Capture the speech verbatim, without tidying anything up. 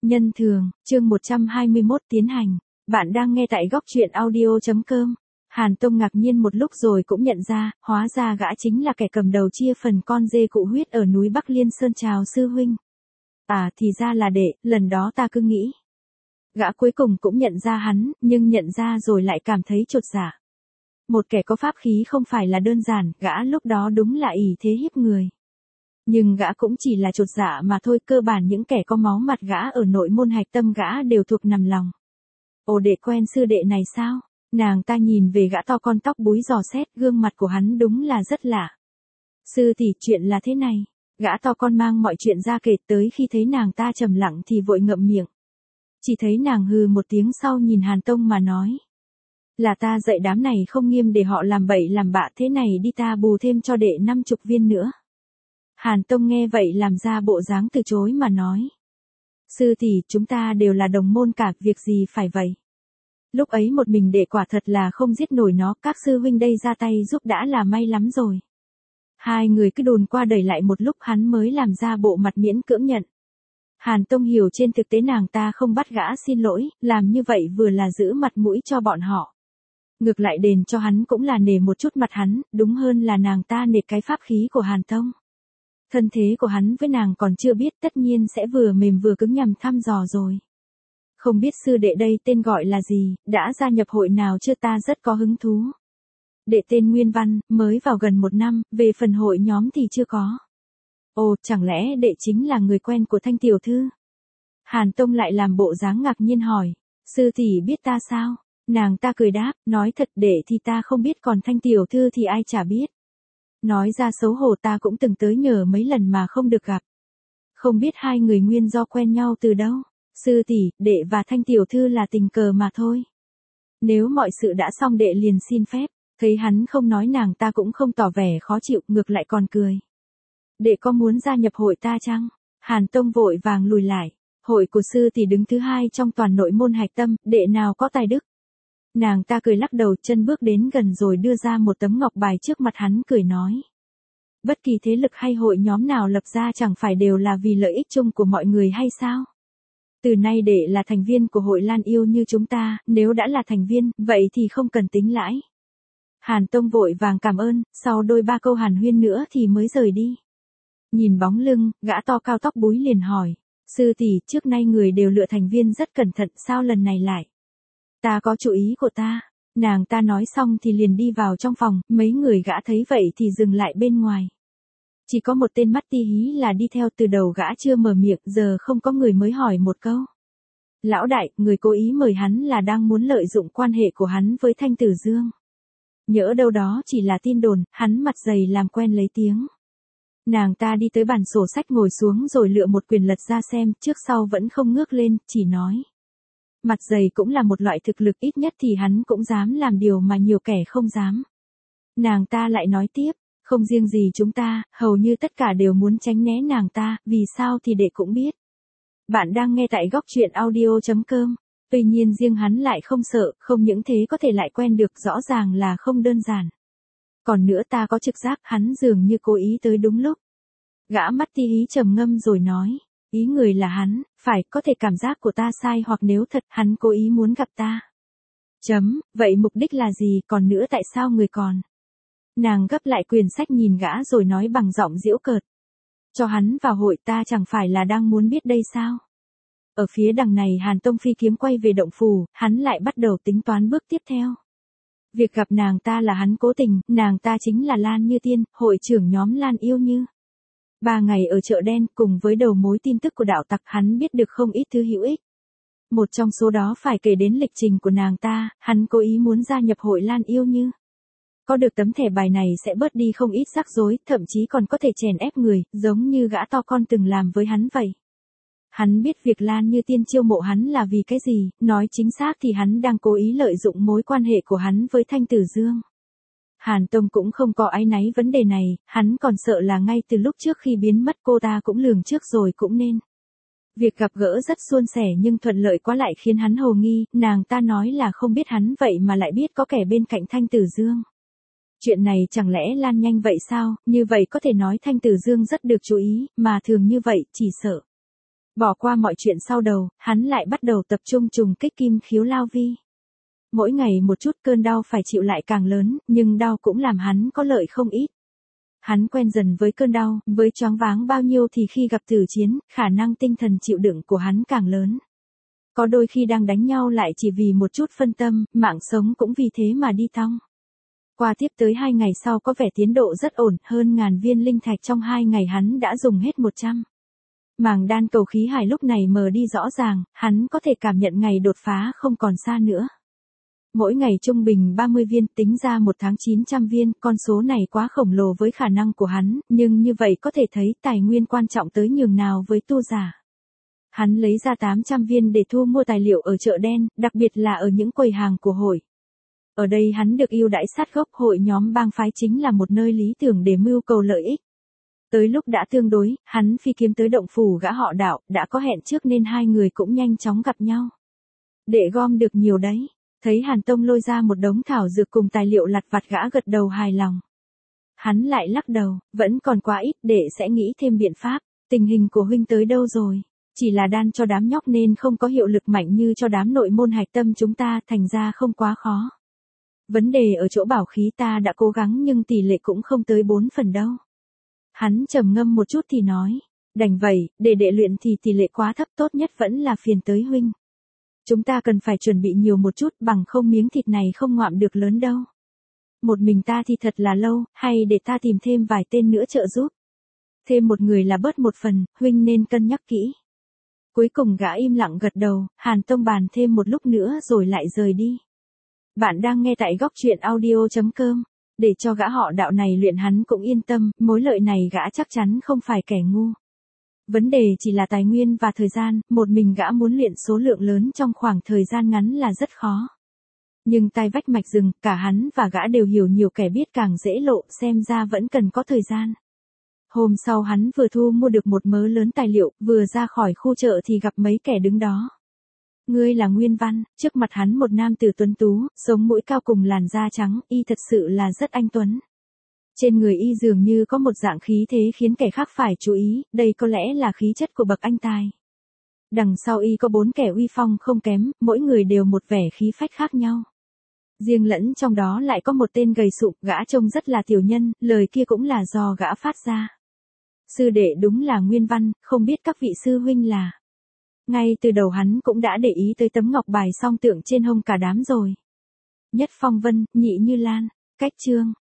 Nhân thường, chương một trăm hai mươi mốt tiến hành. Bạn đang nghe tại góc truyện audio chấm com. Hàn Tông ngạc nhiên một lúc rồi cũng nhận ra, hóa ra gã chính là kẻ cầm đầu chia phần con dê cụ huyết ở núi Bắc Liên Sơn. Chào sư huynh. À thì ra là đệ, lần đó ta cứ nghĩ. Gã cuối cùng cũng nhận ra hắn, nhưng nhận ra rồi lại cảm thấy chột dạ. Một kẻ có pháp khí không phải là đơn giản, gã lúc đó đúng là ỷ thế hiếp người. Nhưng gã cũng chỉ là chột dạ mà thôi, cơ bản những kẻ có máu mặt gã ở nội môn hạch tâm gã đều thuộc nằm lòng. Ồ, đệ quen sư đệ này sao? Nàng ta nhìn về gã to con tóc búi dò xét, gương mặt của hắn đúng là rất lạ. Sư tỷ, chuyện là thế này. Gã to con mang mọi chuyện ra kể, tới khi thấy nàng ta trầm lặng thì vội ngậm miệng. Chỉ thấy nàng hừ một tiếng sau nhìn Hàn Tông mà nói. Là ta dạy đám này không nghiêm để họ làm bậy làm bạ, thế này đi ta bù thêm cho đệ năm chục viên nữa. Hàn Tông nghe vậy làm ra bộ dáng từ chối mà nói. Sư tỷ, chúng ta đều là đồng môn cả, việc gì phải vậy. Lúc ấy một mình đệ quả thật là không giết nổi nó, các sư huynh đây ra tay giúp đã là may lắm rồi. Hai người cứ đồn qua đẩy lại một lúc hắn mới làm ra bộ mặt miễn cưỡng nhận. Hàn Tông hiểu trên thực tế nàng ta không bắt gã xin lỗi, làm như vậy vừa là giữ mặt mũi cho bọn họ. Ngược lại đền cho hắn cũng là nể một chút mặt hắn, đúng hơn là nàng ta nể cái pháp khí của Hàn Tông. Thân thế của hắn với nàng còn chưa biết, tất nhiên sẽ vừa mềm vừa cứng nhằm thăm dò rồi. Không biết sư đệ đây tên gọi là gì, đã gia nhập hội nào chưa, ta rất có hứng thú. Đệ tên Nguyên Văn, mới vào gần một năm, về phần hội nhóm thì chưa có. Ồ, chẳng lẽ đệ chính là người quen của Thanh tiểu thư? Hàn Tông lại làm bộ dáng ngạc nhiên hỏi, sư tỷ biết ta sao? Nàng ta cười đáp, nói thật đệ thì ta không biết, còn Thanh tiểu thư thì ai chả biết. Nói ra xấu hổ, ta cũng từng tới nhờ mấy lần mà không được gặp. Không biết hai người nguyên do quen nhau từ đâu. Sư tỷ, đệ và Thanh tiểu thư là tình cờ mà thôi. Nếu mọi sự đã xong đệ liền xin phép. Thấy hắn không nói nàng ta cũng không tỏ vẻ khó chịu, ngược lại còn cười. Đệ có muốn gia nhập hội ta chăng? Hàn Tông vội vàng lùi lại. Hội của sư tỷ đứng thứ hai trong toàn nội môn hạch tâm, đệ nào có tài đức. Nàng ta cười lắc đầu, chân bước đến gần rồi đưa ra một tấm ngọc bài trước mặt hắn, cười nói. Bất kỳ thế lực hay hội nhóm nào lập ra chẳng phải đều là vì lợi ích chung của mọi người hay sao? Từ nay đệ là thành viên của hội Lan Yêu như chúng ta, nếu đã là thành viên, vậy thì không cần tính lãi. Hàn Tông vội vàng cảm ơn, sau đôi ba câu hàn huyên nữa thì mới rời đi. Nhìn bóng lưng, gã to cao tóc búi liền hỏi. Sư tỷ, trước nay người đều lựa thành viên rất cẩn thận, sao lần này lại? Ta có chủ ý của ta. Nàng ta nói xong thì liền đi vào trong phòng, mấy người gã thấy vậy thì dừng lại bên ngoài. Chỉ có một tên mắt ti hí là đi theo, từ đầu gã chưa mở miệng, giờ không có người mới hỏi một câu. Lão đại, người cố ý mời hắn là đang muốn lợi dụng quan hệ của hắn với Thanh Tử Dương. Nhỡ đâu đó chỉ là tin đồn, hắn mặt dày làm quen lấy tiếng. Nàng ta đi tới bàn sổ sách ngồi xuống rồi lựa một quyển lật ra xem, trước sau vẫn không ngước lên, chỉ nói. Mặt dày cũng là một loại thực lực, ít nhất thì hắn cũng dám làm điều mà nhiều kẻ không dám. Nàng ta lại nói tiếp, không riêng gì chúng ta, hầu như tất cả đều muốn tránh né nàng ta, vì sao thì đệ cũng biết. Bạn đang nghe tại góc truyện audio chấm com. Tuy nhiên riêng hắn lại không sợ, không những thế có thể lại quen được, rõ ràng là không đơn giản. Còn nữa ta có trực giác hắn dường như cố ý tới đúng lúc. Gã mắt ti hí trầm ngâm rồi nói, ý người là hắn, phải, có thể cảm giác của ta sai, hoặc nếu thật hắn cố ý muốn gặp ta. Chấm, vậy mục đích là gì, còn nữa tại sao người còn? Nàng gấp lại quyển sách nhìn gã rồi nói bằng giọng giễu cợt. Cho hắn vào hội ta chẳng phải là đang muốn biết đây sao? Ở phía đằng này Hàn Tông phi kiếm quay về động phủ, hắn lại bắt đầu tính toán bước tiếp theo. Việc gặp nàng ta là hắn cố tình, nàng ta chính là Lan Như Tiên, hội trưởng nhóm Lan Yêu Như. Ba ngày ở chợ đen cùng với đầu mối tin tức của đạo tặc, hắn biết được không ít thứ hữu ích. Một trong số đó phải kể đến lịch trình của nàng ta, hắn cố ý muốn gia nhập hội Lan Yêu Như. Có được tấm thẻ bài này sẽ bớt đi không ít rắc rối, thậm chí còn có thể chèn ép người, giống như gã to con từng làm với hắn vậy. Hắn biết việc Lan Như Tiên chiêu mộ hắn là vì cái gì, nói chính xác thì hắn đang cố ý lợi dụng mối quan hệ của hắn với Thanh Tử Dương. Hàn Tông cũng không có áy náy vấn đề này, hắn còn sợ là ngay từ lúc trước khi biến mất cô ta cũng lường trước rồi cũng nên. Việc gặp gỡ rất suôn sẻ nhưng thuận lợi quá lại khiến hắn hồ nghi, nàng ta nói là không biết hắn vậy mà lại biết có kẻ bên cạnh Thanh Tử Dương. Chuyện này chẳng lẽ lan nhanh vậy sao, như vậy có thể nói Thanh Tử Dương rất được chú ý, mà thường như vậy, chỉ sợ. Bỏ qua mọi chuyện sau đầu, hắn lại bắt đầu tập trung trùng kích kim khiếu lao vi. Mỗi ngày một chút cơn đau phải chịu lại càng lớn, nhưng đau cũng làm hắn có lợi không ít. Hắn quen dần với cơn đau, với choáng váng bao nhiêu thì khi gặp tử chiến, khả năng tinh thần chịu đựng của hắn càng lớn. Có đôi khi đang đánh nhau lại chỉ vì một chút phân tâm, mạng sống cũng vì thế mà đi thong. Qua tiếp tới hai ngày sau có vẻ tiến độ rất ổn, hơn ngàn viên linh thạch trong hai ngày hắn đã dùng hết một trăm. Màng đan cầu khí hải lúc này mờ đi rõ ràng, hắn có thể cảm nhận ngày đột phá không còn xa nữa. Mỗi ngày trung bình ba mươi viên, tính ra một tháng chín trăm viên, con số này quá khổng lồ với khả năng của hắn, nhưng như vậy có thể thấy tài nguyên quan trọng tới nhường nào với tu giả. Hắn lấy ra tám trăm viên để thu mua tài liệu ở chợ đen, đặc biệt là ở những quầy hàng của hội. Ở đây hắn được ưu đãi sát gốc, hội nhóm bang phái chính là một nơi lý tưởng để mưu cầu lợi ích. Tới lúc đã tương đối, hắn phi kiếm tới động phủ gã họ Đạo, đã có hẹn trước nên hai người cũng nhanh chóng gặp nhau. Để gom được nhiều đấy. Thấy Hàn Tông lôi ra một đống thảo dược cùng tài liệu lặt vặt, gã gật đầu hài lòng. Hắn lại lắc đầu, vẫn còn quá ít, để sẽ nghĩ thêm biện pháp. Tình hình của huynh tới đâu rồi? Chỉ là đan cho đám nhóc nên không có hiệu lực mạnh như cho đám nội môn hạch tâm chúng ta, thành ra không quá khó. Vấn đề ở chỗ bảo khí, ta đã cố gắng nhưng tỷ lệ cũng không tới bốn phần đâu. Hắn trầm ngâm một chút thì nói, đành vậy, để đệ luyện thì tỷ lệ quá thấp, tốt nhất vẫn là phiền tới huynh. Chúng ta cần phải chuẩn bị nhiều một chút, bằng không miếng thịt này không ngoạm được lớn đâu. Một mình ta thì thật là lâu, hay để ta tìm thêm vài tên nữa trợ giúp. Thêm một người là bớt một phần, huynh nên cân nhắc kỹ. Cuối cùng gã im lặng gật đầu, Hàn Tông bàn thêm một lúc nữa rồi lại rời đi. Bạn đang nghe tại góc truyện audio chấm com. Để cho gã họ Đạo này luyện hắn cũng yên tâm, mối lợi này gã chắc chắn không phải kẻ ngu. Vấn đề chỉ là tài nguyên và thời gian, một mình gã muốn luyện số lượng lớn trong khoảng thời gian ngắn là rất khó. Nhưng tai vách mạch rừng, cả hắn và gã đều hiểu nhiều kẻ biết càng dễ lộ, xem ra vẫn cần có thời gian. Hôm sau hắn vừa thu mua được một mớ lớn tài liệu, vừa ra khỏi khu chợ thì gặp mấy kẻ đứng đó. Ngươi là Nguyên Văn, trước mặt hắn một nam tử tuấn tú, sống mũi cao cùng làn da trắng, y thật sự là rất anh tuấn. Trên người y dường như có một dạng khí thế khiến kẻ khác phải chú ý, đây có lẽ là khí chất của bậc anh tài. Đằng sau y có bốn kẻ uy phong không kém, mỗi người đều một vẻ khí phách khác nhau. Riêng lẫn trong đó lại có một tên gầy sụp, gã trông rất là tiểu nhân, lời kia cũng là do gã phát ra. Sư đệ đúng là Nguyên Văn, không biết các vị sư huynh là. Ngay từ đầu hắn cũng đã để ý tới tấm ngọc bài song tượng trên hông cả đám rồi. Nhất Phong Vân, Nhị Như Lan, Cách Trương,